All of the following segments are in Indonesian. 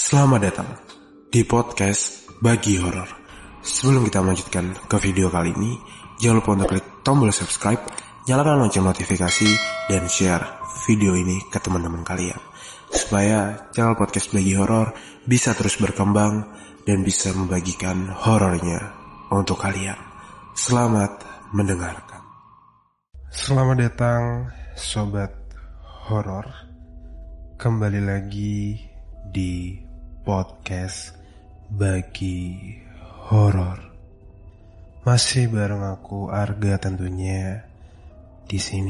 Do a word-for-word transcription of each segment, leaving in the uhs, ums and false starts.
Selamat datang di podcast Bagi Horor. Sebelum kita melanjutkan ke video kali ini, jangan lupa untuk klik tombol subscribe, nyalakan lonceng notifikasi, dan share video ini ke teman-teman kalian, supaya channel podcast Bagi Horor bisa terus berkembang dan bisa membagikan horornya untuk kalian. Selamat mendengarkan. Selamat datang sobat horor, kembali lagi di podcast Bagi Horor. Masih bareng aku Arga tentunya di sini.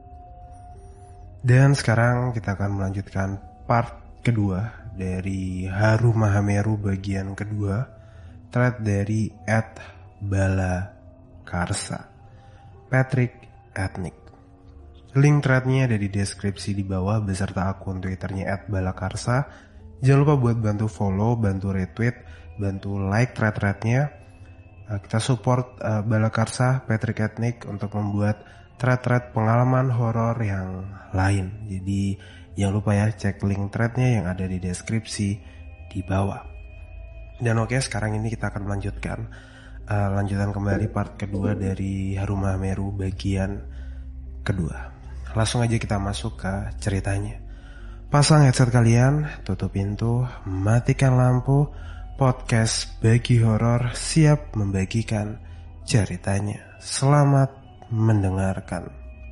Dan sekarang kita akan melanjutkan part kedua dari Haru Mahameru bagian kedua, thread dari at Bala Karsa, Patrick Ethnic. Link threadnya ada di deskripsi di bawah beserta akun Twitternya at Bala Karsa. Jangan lupa buat bantu follow, bantu retweet, bantu like thread-threadnya. Uh, kita support uh, Bala Karsa, Patrick Ethnic untuk membuat thread-thread pengalaman horor yang lain. Jadi jangan lupa ya cek link threadnya yang ada di deskripsi di bawah. Dan oke, sekarang ini kita akan melanjutkan uh, lanjutan kembali part kedua dari Haru Mahameru bagian kedua. Langsung aja kita masuk ke ceritanya. Pasang headset kalian, tutup pintu, matikan lampu. Podcast Bagi Horor siap membagikan ceritanya. Selamat mendengarkan.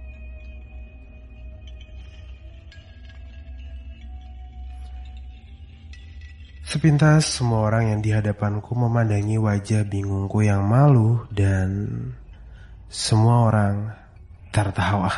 Sepintas semua orang yang di hadapanku memandangi wajah bingungku yang malu dan semua orang tertawa.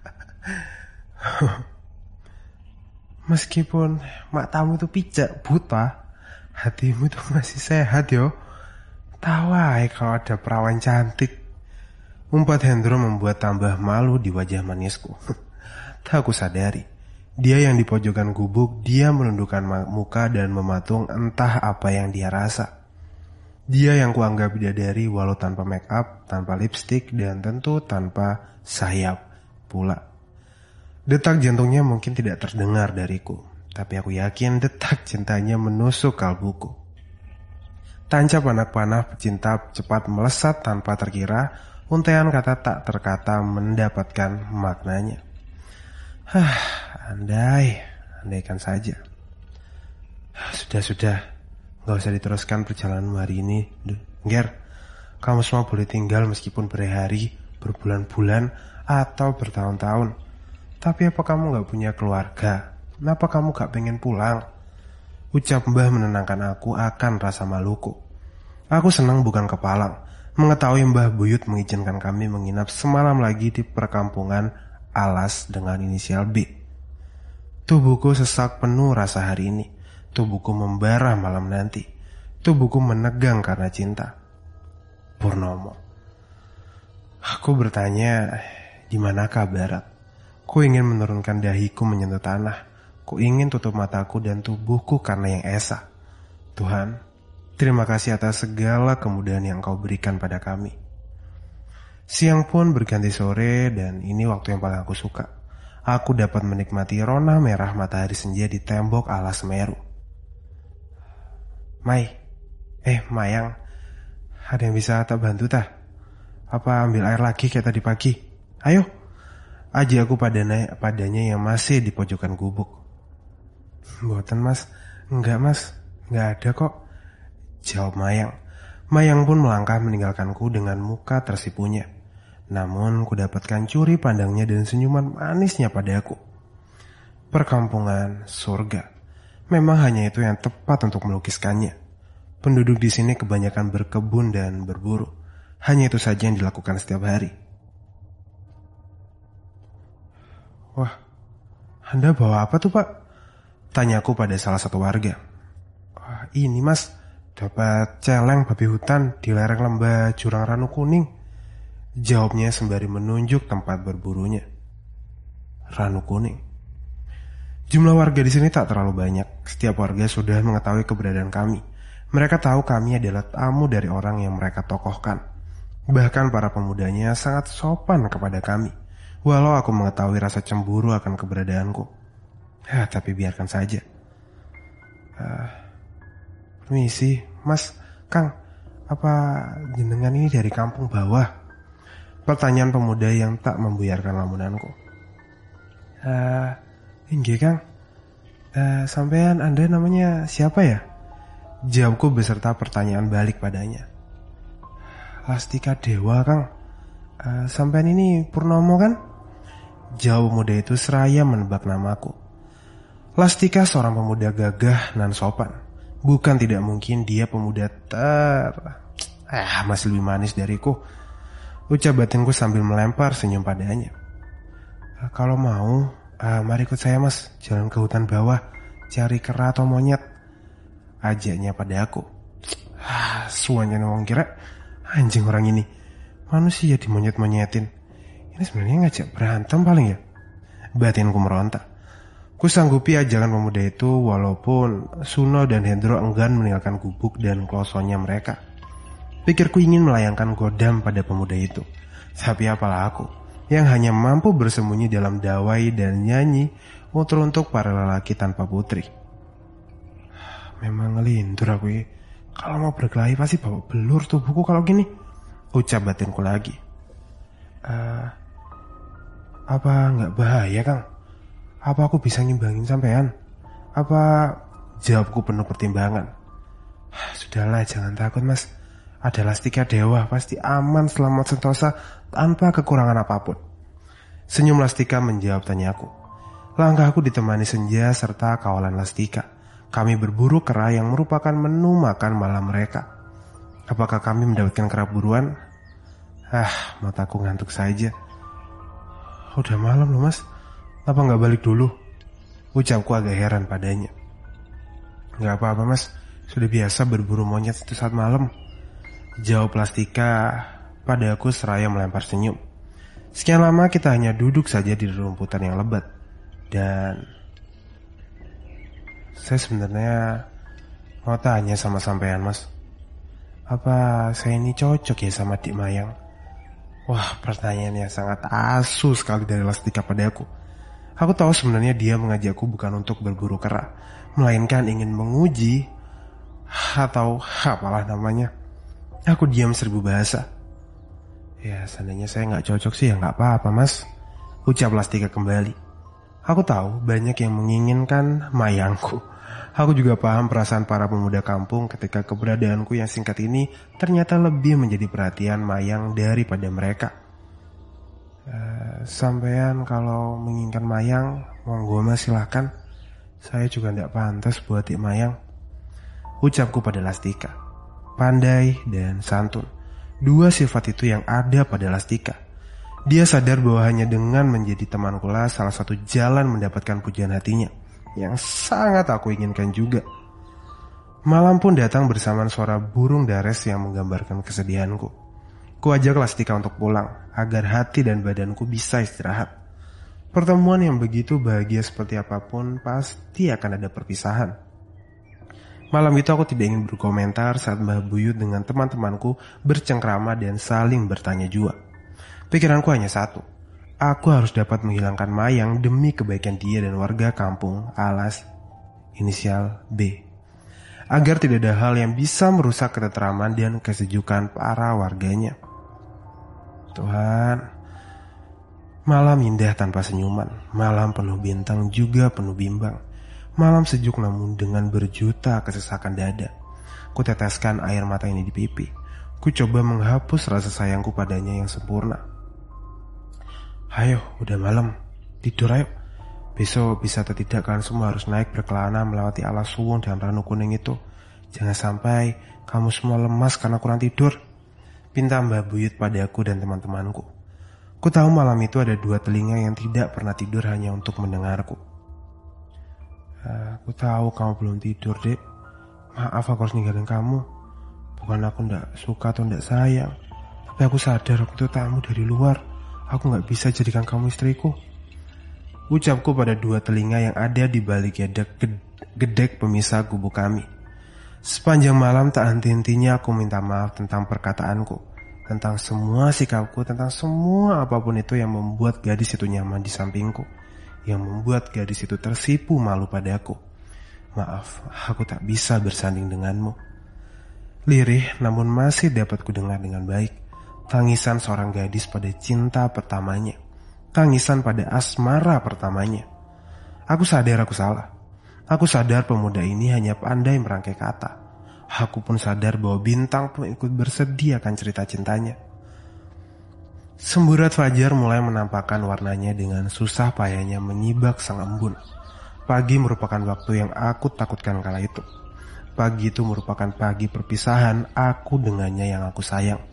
Meskipun matamu itu pijak buta, hatimu tuh masih sehat yo. Tawa kalau ada perawan cantik. Umpat Hendro membuat tambah malu di wajah manisku. Tak aku sadari, dia yang di pojokan gubuk, dia menundukkan muka dan mematung entah apa yang dia rasa. Dia yang kuanggap bidadari walau tanpa make up, tanpa lipstick, dan tentu tanpa sayap pula. Detak jantungnya mungkin tidak terdengar dariku, tapi aku yakin detak cintanya menusuk kalbuku. Tancap anak panah pecinta cepat melesat tanpa terkira, untaian kata tak terkata mendapatkan maknanya. Hah, andai, andaikan saja. Sudah-sudah, gak usah diteruskan perjalananmu hari ini. Nger, kamu semua boleh tinggal meskipun berhari, berbulan-bulan, atau bertahun-tahun. Tapi apa kamu gak punya keluarga? Kenapa kamu gak pengen pulang? Ucap Mbah menenangkan aku akan rasa maluku. Aku senang bukan kepalang mengetahui Mbah Buyut mengizinkan kami menginap semalam lagi di perkampungan alas dengan inisial B. Tubuhku sesak penuh rasa hari ini. Tubuhku membara malam nanti. Tubuhku menegang karena cinta. Purnomo. Aku bertanya, di manakah barat? Ku ingin menurunkan dahiku menyentuh tanah. Ku ingin tutup mataku dan tubuhku karena yang esa. Tuhan, terima kasih atas segala kemudahan yang Kau berikan pada kami. Siang pun berganti sore dan ini waktu yang paling aku suka. Aku dapat menikmati rona merah matahari senja di tembok alas Semeru. Mai, eh Mayang, ada yang bisa tak bantu tah? Apa ambil air lagi kayak tadi pagi? Ayo. Aji aku padanya, padanya yang masih di pojokan gubuk. Mboten mas, enggak mas, enggak ada kok, jawab Mayang. Mayang pun melangkah meninggalkanku dengan muka tersipunya. Namun ku dapatkan curi pandangnya dan senyuman manisnya padaku. Perkampungan surga. Memang hanya itu yang tepat untuk melukiskannya. Penduduk di sini kebanyakan berkebun dan berburu. Hanya itu saja yang dilakukan setiap hari. Wah, Anda bawa apa tuh pak? Tanyaku pada salah satu warga. Wah, ini mas, dapat celeng babi hutan di lereng lembah jurang Ranu Kuning. Jawabnya sembari menunjuk tempat berburunya. Ranu Kuning. Jumlah warga di sini tak terlalu banyak. Setiap warga sudah mengetahui keberadaan kami. Mereka tahu kami adalah tamu dari orang yang mereka tokohkan. Bahkan para pemudanya sangat sopan kepada kami. Walau aku mengetahui rasa cemburu akan keberadaanku. Ya, tapi biarkan saja. Uh, Permisi, Mas, Kang, apa jenengan ini dari kampung bawah? Pertanyaan pemuda yang tak membuyarkan lamunanku. Eh, inggih Kang. Eh, sampean Anda namanya siapa ya? Jawabku beserta pertanyaan balik padanya. Lastika Dewa Kang. Eh, sampean ini Purnomo kan? Jawab pemuda itu seraya menebak namaku. Lastika seorang pemuda gagah dan sopan. Bukan tidak mungkin dia pemuda ter... Ah, masih lebih manis dariku. Ucap batinku sambil melempar senyum padanya. E, kalau mau, e, mari ikut saya Mas, jalan ke hutan bawah, cari kera atau monyet. Ajaknya pada aku. Ah, suanya wong kira anjing orang ini. Manusia dimonyet-monyetin. Ini sebenarnya ngajak berantem paling ya. Batinku meronta. Kusanggupi ajakan pemuda itu walaupun Suno dan Hendro enggan meninggalkan gubuk dan klosonnya mereka. Pikirku ingin melayangkan godam pada pemuda itu. Tapi apalah aku yang hanya mampu bersembunyi dalam dawai dan nyanyi untuk-untuk para lelaki tanpa putri. Memang ngelindur aku ya. Kalau mau berkelahi pasti bawa belur tubuhku kalau gini. Ucap batinku lagi. Uh, apa gak bahaya Kang? Apa aku bisa nyimbangin sampean? Apa jawabku penuh pertimbangan? Sudahlah, jangan takut Mas. Ada Lastika Dewa, pasti aman selamat sentosa tanpa kekurangan apapun. Senyum Lastika menjawab tanyaku. Langkahku ditemani Senja serta kawalan Lastika. Kami berburu kera yang merupakan menu makan malam mereka. Apakah kami mendapatkan kera buruan? Ah, mataku ngantuk saja. Udah malam loh Mas. Apa gak balik dulu? Ucapku agak heran padanya. Gak apa-apa Mas, sudah biasa berburu monyet itu saat malam. Jawab Lastika padaku seraya melempar senyum. Sekian lama kita hanya duduk saja di rumputan yang lebat. Dan saya sebenarnya mau tanya sama sampean Mas. Apa saya ini cocok ya sama Dik Mayang? Wah, pertanyaan yang sangat asu sekali dari Lastika padaku. Aku tahu sebenarnya dia mengajakku bukan untuk berburu kera, melainkan ingin menguji atau apalah namanya. Aku diam seribu bahasa. Ya, seandainya saya gak cocok sih ya gak apa-apa Mas. Ucap Lastika kembali. Aku tahu banyak yang menginginkan Mayangku. Aku juga paham perasaan para pemuda kampung ketika keberadaanku yang singkat ini ternyata lebih menjadi perhatian Mayang daripada mereka. Uh, sampean kalau menginginkan Mayang, monggo Mas silahkan. Saya juga tidak pantas buat Dik Mayang. Ucapku pada Lastika. Pandai dan santun, dua sifat itu yang ada pada Lastika. Dia sadar bahwa hanya dengan menjadi temanku lah salah satu jalan mendapatkan pujian hatinya, yang sangat aku inginkan juga. Malam pun datang bersamaan suara burung dares yang menggambarkan kesedihanku. Ku ajak Lastika untuk pulang, agar hati dan badanku bisa istirahat. Pertemuan yang begitu bahagia seperti apapun, pasti akan ada perpisahan. Malam itu aku tidak ingin berkomentar saat Mbah Buyut dengan teman-temanku bercengkrama dan saling bertanya jua. Pikiranku hanya satu, aku harus dapat menghilangkan Mayang demi kebaikan dia dan warga kampung alas inisial B. Agar tidak ada hal yang bisa merusak ketenteraman dan kesejukan para warganya. Tuhan, malam indah tanpa senyuman, malam penuh bintang juga penuh bimbang, malam sejuk namun dengan berjuta kesesakan dada. Ku teteskan air mata ini di pipi. Ku coba menghapus rasa sayangku padanya yang sempurna. Ayo, udah malam, tidur ayo. Besok bisa atau tidak kalian semua harus naik berkelana melewati alas suwung dan ranu kuning itu. Jangan sampai kamu semua lemas karena kurang tidur. Pinta Mbah Buyut padaku dan teman-temanku. Ku tahu malam itu ada dua telinga yang tidak pernah tidur hanya untuk mendengarku. Aku tahu kamu belum tidur, Dek. Maaf aku harus ninggalin kamu. Bukan aku ndak suka atau ndak sayang, tapi aku sadar aku itu tamu dari luar. Aku gak bisa jadikan kamu istriku. Ucapku pada dua telinga yang ada di balik gedek, gedek pemisah gubuk kami. Sepanjang malam tak henti-hentinya aku minta maaf tentang perkataanku, tentang semua sikapku, tentang semua apapun itu yang membuat gadis itu nyaman di sampingku, yang membuat gadis itu tersipu malu padaku. Maaf, aku tak bisa bersanding denganmu. Lirih namun masih dapat kudengar dengan baik. Tangisan seorang gadis pada cinta pertamanya. Tangisan pada asmara pertamanya. Aku sadar aku salah. Aku sadar pemuda ini hanya pandai merangkai kata. Aku pun sadar bahwa bintang pun ikut bersedih akan cerita cintanya. Semburat fajar mulai menampakkan warnanya dengan susah payahnya menyibak sang embun. Pagi merupakan waktu yang aku takutkan kala itu. Pagi itu merupakan pagi perpisahan aku dengannya yang aku sayang.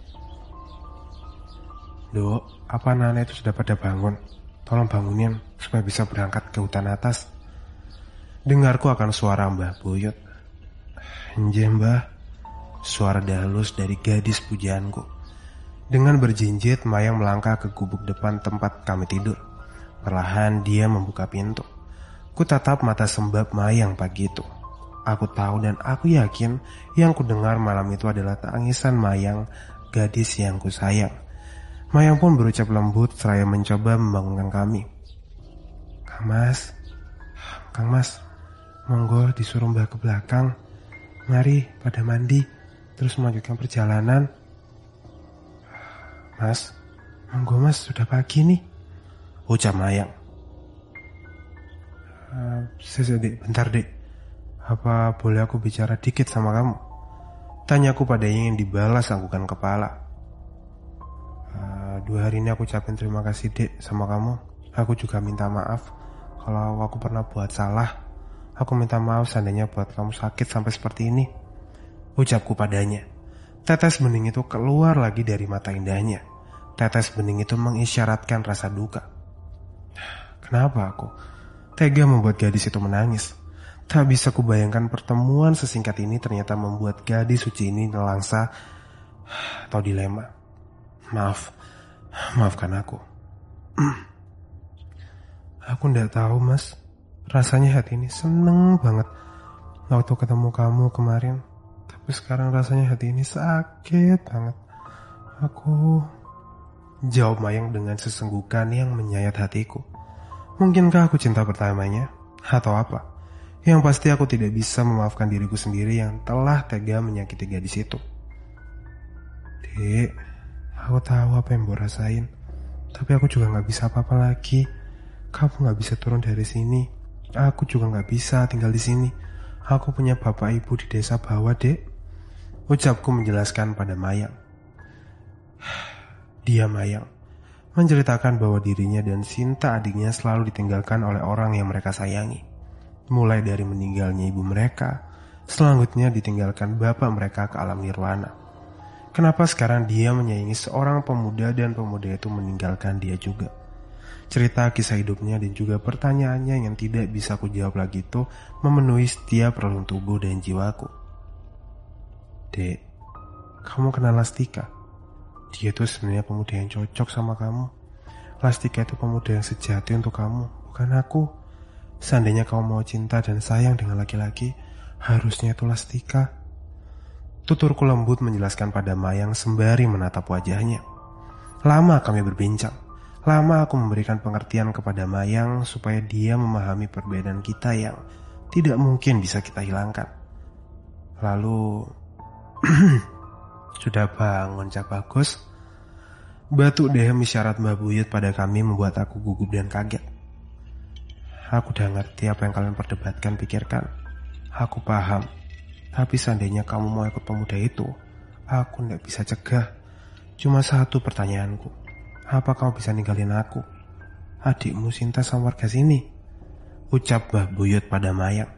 Dok, apa Nana itu sudah pada bangun? Tolong bangunin supaya bisa berangkat ke hutan atas. Dengarku akan suara Mbah Buyut. Nggih Mbah, suara halus dari gadis pujaanku. Dengan berjinjit, Mayang melangkah ke gubuk depan tempat kami tidur. Perlahan dia membuka pintu. Ku tatap mata sembab Mayang pagi itu. Aku tahu dan aku yakin yang ku dengar malam itu adalah tangisan Mayang, gadis yang ku sayang. Mayang pun berucap lembut seraya mencoba membangunkan kami. Kang Mas, Kang Mas, monggo disuruh Mbah ke belakang. Mari pada mandi, terus melanjutkan perjalanan. Mas, monggo Mas, sudah pagi nih, ucap Mayang. Uh, saya dek, bentar dek. Apa boleh aku bicara dikit sama kamu? Tanyaku padanya yang dibalas anggukan kepala. Uh, dua hari ini aku ucapin terima kasih dek sama kamu. Aku juga minta maaf kalau aku pernah buat salah. Aku minta maaf seandainya buat kamu sakit sampai seperti ini, ucapku padanya. Tetes bening itu keluar lagi dari mata indahnya. Tetes bening itu mengisyaratkan rasa duka. Kenapa aku tega membuat gadis itu menangis? Tak bisa kubayangkan pertemuan sesingkat ini ternyata membuat gadis suci ini nelangsa atau dilema. Maaf, maafkan aku. Aku ndak tahu Mas, rasanya hati ini seneng banget waktu ketemu kamu kemarin. Tapi sekarang rasanya hati ini sakit banget. Aku... Jawab Mayang dengan sesenggukan yang menyayat hatiku. Mungkinkah aku cinta pertamanya? Atau apa? Yang pasti aku tidak bisa memaafkan diriku sendiri yang telah tega menyakiti gadis itu. Dek, aku tahu apa yang Mbok rasain. Tapi aku juga gak bisa apa-apa lagi. Kamu gak bisa turun dari sini. Aku juga gak bisa tinggal di sini. Aku punya bapak ibu di desa bawah, dek. Ucapku menjelaskan pada Mayang. Dia Mayang menceritakan bahwa dirinya dan Sinta adiknya selalu ditinggalkan oleh orang yang mereka sayangi. Mulai dari meninggalnya ibu mereka, selanjutnya ditinggalkan bapak mereka ke alam nirwana. Kenapa sekarang dia menyayangi seorang pemuda dan pemuda itu meninggalkan dia juga? Cerita kisah hidupnya dan juga pertanyaannya yang tidak bisa ku jawab lagi itu memenuhi setiap relung tubuh dan jiwaku. Dek, kamu kenal Lastika? Dia itu sebenarnya pemuda yang cocok sama kamu. Lastika itu pemuda yang sejati untuk kamu, bukan aku. Seandainya kamu mau cinta dan sayang dengan laki-laki, harusnya itu Lastika. Tuturku lembut menjelaskan pada Mayang sembari menatap wajahnya. Lama kami berbincang. Lama aku memberikan pengertian kepada Mayang supaya dia memahami perbedaan kita yang tidak mungkin bisa kita hilangkan. Lalu... Sudah bangun Cak Bagus? Batuk dehem isyarat Mbah Buyut pada kami membuat aku gugup dan kaget. Aku udah ngerti apa yang kalian perdebatkan, pikirkan. Aku paham. Tapi seandainya kamu mau ikut pemuda itu, aku gak bisa cegah. Cuma satu pertanyaanku. Apa kamu bisa ninggalin aku? Adikmu Sinta sama warga sini? Ucap Mbah Buyut pada Mayang.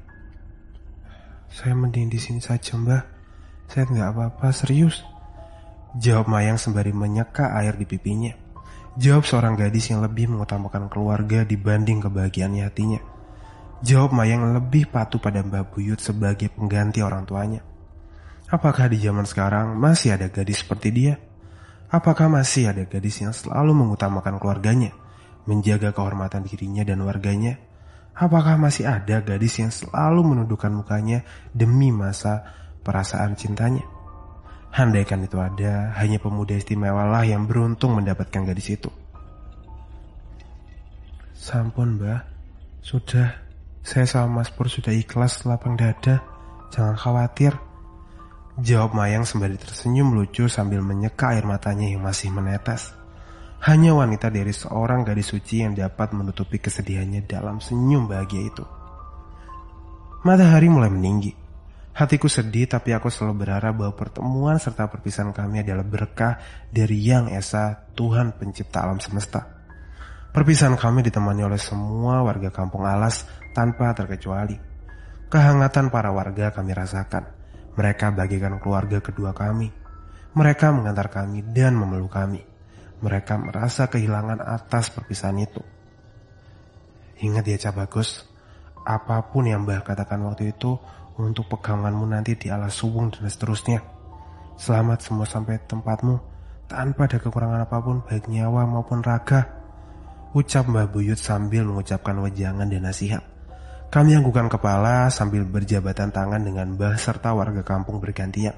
Saya mending di sini saja Mbah. Saya gak apa-apa, serius. Jawab Mayang sembari menyeka air di pipinya. Jawab seorang gadis yang lebih mengutamakan keluarga dibanding kebahagiaannya hatinya. Jawab Mayang lebih patuh pada Mbah Buyut sebagai pengganti orang tuanya. Apakah di zaman sekarang masih ada gadis seperti dia? Apakah masih ada gadis yang selalu mengutamakan keluarganya, menjaga kehormatan dirinya dan warganya? Apakah masih ada gadis yang selalu menundukkan mukanya demi masa perasaan cintanya? Andaikan itu ada, hanya pemuda istimewalah yang beruntung mendapatkan gadis itu. Sampun Mbah, sudah, Saya sama Mas Pur sudah ikhlas lapang dada. Jangan khawatir, jawab Mayang sembari tersenyum lucu sambil menyeka air matanya yang masih menetes. Hanya wanita dari seorang gadis suci yang dapat menutupi kesedihannya dalam senyum bahagia itu. Matahari mulai meninggi. Hatiku sedih, tapi aku selalu berharap bahwa pertemuan serta perpisahan kami adalah berkah dari Yang Esa, Tuhan pencipta alam semesta. Perpisahan kami ditemani oleh semua warga kampung Alas tanpa terkecuali. Kehangatan para warga kami rasakan. Mereka bagikan keluarga kedua kami. Mereka mengantar kami dan memeluk kami. Mereka merasa kehilangan atas perpisahan itu. Ingat ya Cak Bagus, apapun yang Mbah katakan waktu itu untuk peganganmu nanti di Alas Suwung dan seterusnya. Selamat semua sampai tempatmu tanpa ada kekurangan apapun baik nyawa maupun raga, ucap Mbah Buyut sambil mengucapkan wejangan dan nasihat. Kami anggukan kepala sambil berjabatan tangan dengan Mbah serta warga kampung bergantian.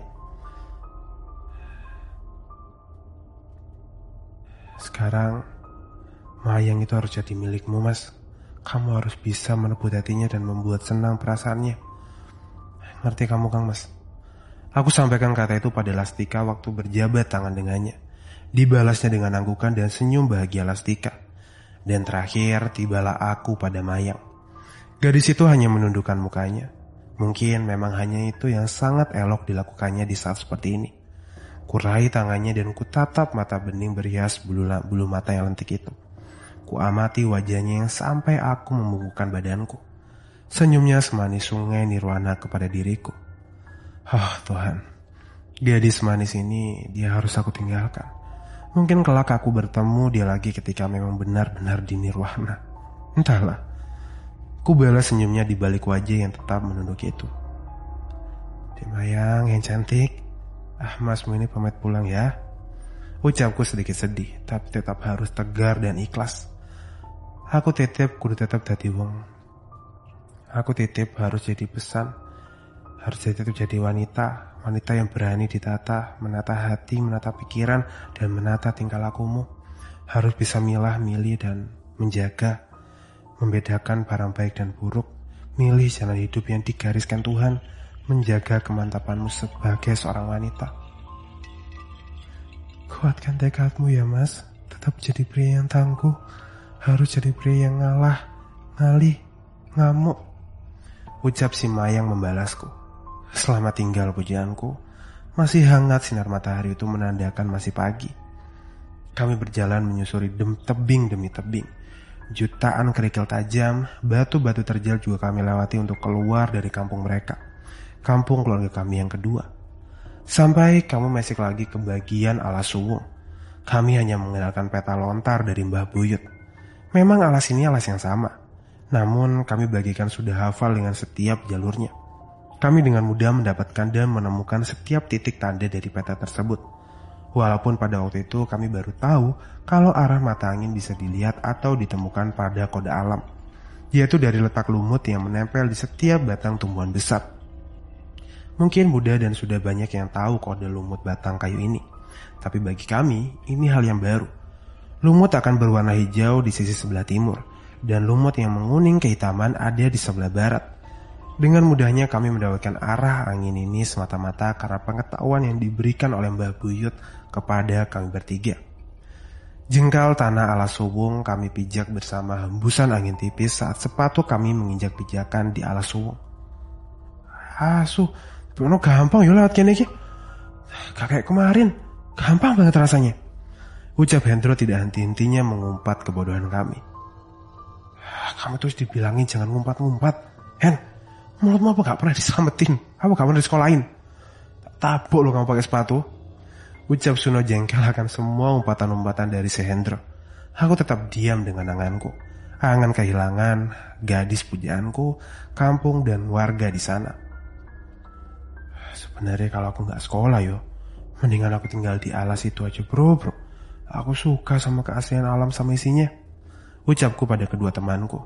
Sekarang Mayang itu harus jadi milikmu, Mas. Kamu harus bisa merebut hatinya dan membuat senang perasaannya. Ngerti kamu, Kang Mas? Aku sampaikan kata itu pada Lastika waktu berjabat tangan dengannya. Dibalasnya dengan anggukan dan senyum bahagia Lastika. Dan terakhir tibalah aku pada Mayang. Gadis itu hanya menundukkan mukanya. Mungkin memang hanya itu yang sangat elok dilakukannya di saat seperti ini. Kurai tangannya dan kutatap mata bening berhias bulu, bulu mata yang lentik itu. Kuamati wajahnya yang sampai aku membungkukkan badanku. Senyumnya semanis sungai nirwana kepada diriku. Oh Tuhan, gadis manis ini dia harus aku tinggalkan. Mungkin kelak aku bertemu dia lagi ketika memang benar-benar di nirwana. Entahlah. Ku balas senyumnya di balik wajah yang tetap menunduk itu. Mayang yang cantik. Ah, masmu ini pamit pulang ya. Ucapku sedikit sedih, tapi tetap harus tegar dan ikhlas. Aku titip kudu tetap dadi wong. Aku titip harus jadi pesan. Harus tetap jadi wanita. Wanita yang berani ditata, menata hati, menata pikiran, dan menata tingkah lakumu. Harus bisa milah, milih, dan menjaga. Membedakan barang baik dan buruk. Milih jalan hidup yang digariskan Tuhan. Menjaga kemantapanmu sebagai seorang wanita. Kuatkan tekadmu ya Mas. Tetap jadi pria yang tangguh. Harus jadi pria yang ngalah, ngalih, ngamuk, ucap si Mayang membalasku. Selamat tinggal pujianku. Masih hangat sinar matahari itu menandakan masih pagi. Kami berjalan menyusuri dem tebing demi tebing. Jutaan kerikil tajam, batu-batu terjal juga kami lewati untuk keluar dari kampung mereka. Kampung keluarga kami yang kedua. Sampai kamu mesik lagi ke bagian Alas Suwung. Kami hanya mengandalkan peta lontar dari Mbah Buyut. Memang alas ini alas yang sama. Namun kami bagikan sudah hafal dengan setiap jalurnya. Kami dengan mudah mendapatkan dan menemukan setiap titik tanda dari peta tersebut. Walaupun pada waktu itu kami baru tahu kalau arah mata angin bisa dilihat atau ditemukan pada kode alam. Yaitu dari letak lumut yang menempel di setiap batang tumbuhan besar. Mungkin mudah dan sudah banyak yang tahu kode lumut batang kayu ini. Tapi bagi kami, ini hal yang baru. Lumut akan berwarna hijau di sisi sebelah timur, dan lumut yang menguning kehitaman ada di sebelah barat. Dengan mudahnya kami mendapatkan arah angin ini semata-mata karena pengetahuan yang diberikan oleh Mbah Buyut kepada kami bertiga. Jengkal tanah Alas Suwung kami pijak bersama hembusan angin tipis saat sepatu kami menginjak pijakan di Alas Suwung. Asu, bener gampang ya lewat kene iki. Gak kayak kemarin, gampang banget rasanya. Ucap Hendro tidak henti-hentinya mengumpat kebodohan kami. Kamu terus dibilangin jangan ngumpat-ngumpat. Hen, mulutmu apa gak pernah diselamatin? Apa gak pernah disekolahin? Tabuk lo kamu pakai sepatu. Ucap Suno jengkel akan semua umpatan-umpatan dari si Hendro. Aku tetap diam dengan anganku. Angan kehilangan, gadis pujaanku, kampung dan warga di sana. Sebenarnya kalau aku gak sekolah yo, mendingan aku tinggal di alas itu aja bro bro. Aku suka sama keaslian alam sama isinya. Ucapku pada kedua temanku.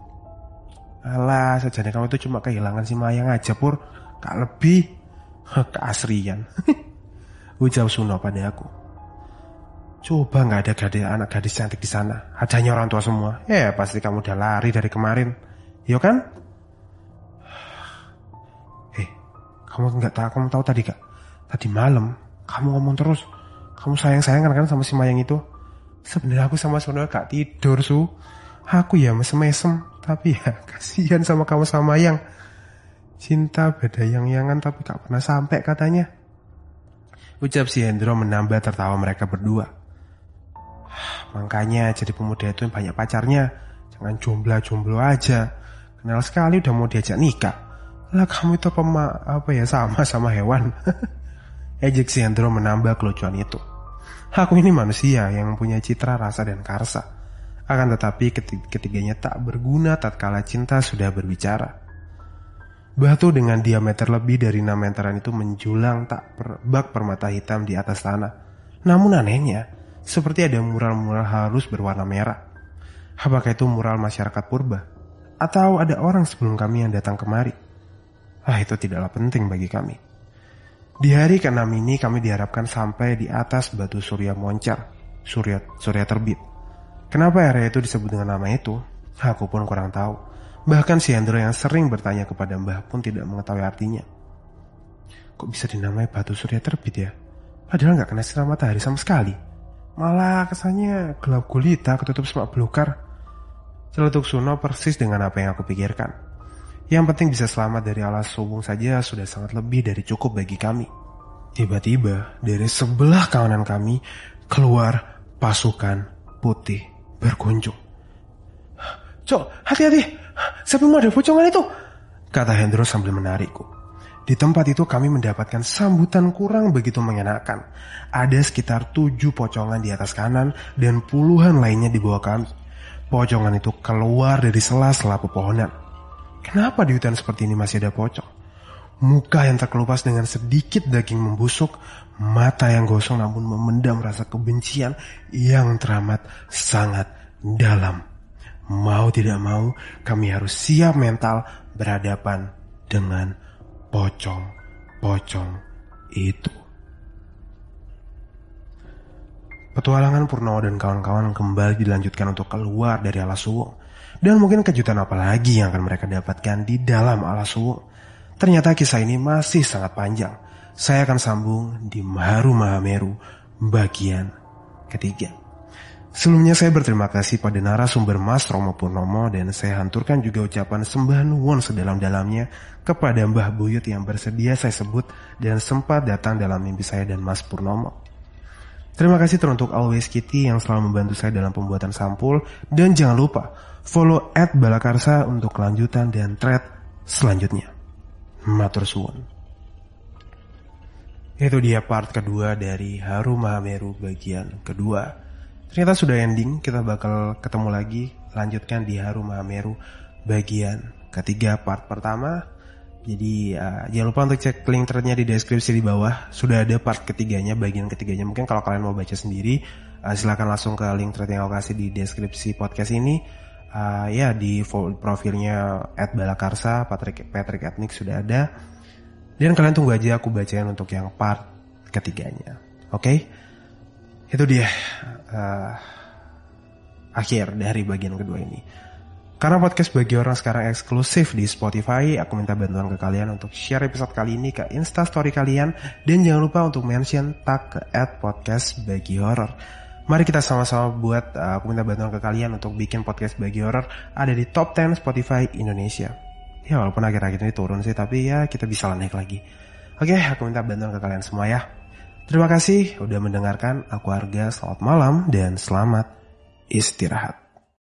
Alah, sajane kamu itu cuma kehilangan si Mayang aja pur. Gak lebih. Keasrian. Ucap Suno pada aku. Coba gak ada gadis anak gadis cantik di sana. Adanya orang tua semua. Ya pasti kamu udah lari dari kemarin. Yo kan? Kamu nggak tahu, kamu tahu tadi kak, tadi malam kamu ngomong terus, kamu sayang-sayang kan sama si Mayang itu. Sebenarnya aku sama Sono gak tidur su, aku ya mesem-mesem, tapi ya kasihan sama kamu sama Mayang. Cinta beda yang-yangan tapi gak pernah sampai katanya. Ucap si Hendro menambah tertawa mereka berdua. Makanya jadi pemuda itu yang banyak pacarnya, jangan jomblo-jomblo aja. Kenal sekali udah mau diajak nikah. Lah kamu itu pema, apa ya sama sama hewan. Ejek si Hendro menambah kelucuan itu. Aku ini manusia yang mempunyai citra, rasa dan karsa. Akan tetapi ketiganya tak berguna tatkala cinta sudah berbicara. Batu dengan diameter lebih dari enam meteran itu menjulang tak per, bak permata hitam di atas tanah. Namun anehnya, seperti ada mural-mural halus berwarna merah. Apakah itu mural masyarakat purba? Atau ada orang sebelum kami yang datang kemari? Ah, itu tidaklah penting bagi kami. Di hari keenam ini kami diharapkan sampai di atas batu surya moncar, surya, surya terbit. Kenapa area itu disebut dengan nama itu? Aku pun kurang tahu. Bahkan si Hendro yang sering bertanya kepada Mbah pun tidak mengetahui artinya. Kok bisa dinamai batu surya terbit ya? Padahal gak kena sinar matahari sama sekali. Malah kesannya gelap gulita, ketutup semak belukar. Celetuk Suno persis dengan apa yang aku pikirkan. Yang penting bisa selamat dari alas subung saja sudah sangat lebih dari cukup bagi kami. Tiba-tiba dari sebelah kanan kami keluar pasukan putih berkunjung. Cok, hati-hati, sapimu ada pocongan itu, kata Hendro sambil menarikku. Di tempat itu kami mendapatkan sambutan kurang begitu mengenakan. Ada sekitar tujuh pocongan di atas kanan dan puluhan lainnya di bawah kami. Pocongan itu keluar dari sela-sela pepohonan. Kenapa di hutan seperti ini masih ada pocong? Muka yang terkelupas dengan sedikit daging membusuk, mata yang gosong namun memendam rasa kebencian yang teramat sangat dalam. Mau tidak mau, kami harus siap mental berhadapan dengan pocong-pocong itu. Petualangan Purnomo dan kawan-kawan kembali dilanjutkan untuk keluar dari alas suwung. Dan mungkin kejutan apa lagi yang akan mereka dapatkan di dalam alas suwung. Ternyata kisah ini masih sangat panjang. Saya akan sambung di Maharu Mahameru bagian ketiga. Sebelumnya saya berterima kasih pada narasumber Mas Romo Purnomo dan saya hanturkan juga ucapan sembah nuwun sedalam-dalamnya kepada Mbah Buyut yang bersedia saya sebut dan sempat datang dalam mimpi saya dan Mas Purnomo. Terima kasih teruntuk Always Kitty yang selalu membantu saya dalam pembuatan sampul dan jangan lupa follow at Balakarsa untuk kelanjutan dan thread selanjutnya. Matur suwun. Itu dia part kedua dari Haru Mahameru bagian kedua. Ternyata sudah ending, kita bakal ketemu lagi, lanjutkan di Haru Mahameru bagian ketiga part pertama. Jadi uh, jangan lupa untuk cek link threadnya di deskripsi di bawah. Sudah ada part ketiganya, bagian ketiganya. Mungkin kalau kalian mau baca sendiri, uh, silakan langsung ke link thread yang aku kasih di deskripsi podcast ini. Uh, ya di profilnya at Balakarsa, Patrick, Patrick Etnik sudah ada. Dan kalian tunggu aja aku bacain untuk yang part ketiganya. Oke? Okay? Itu dia uh, akhir dari bagian kedua ini. Karena podcast bagi orang sekarang eksklusif di Spotify, aku minta bantuan ke kalian untuk share episode kali ini ke Instastory kalian. Dan jangan lupa untuk mention tag ke at podcast bagi horror. Mari kita sama-sama buat, uh, aku minta bantuan ke kalian untuk bikin podcast bagi horror ada di top sepuluh Spotify Indonesia. Ya walaupun akhir-akhir ini turun sih, tapi ya kita bisa naik lagi. Oke, aku minta bantuan ke kalian semua ya. Terima kasih udah mendengarkan. Aku Arga, selamat malam dan selamat istirahat.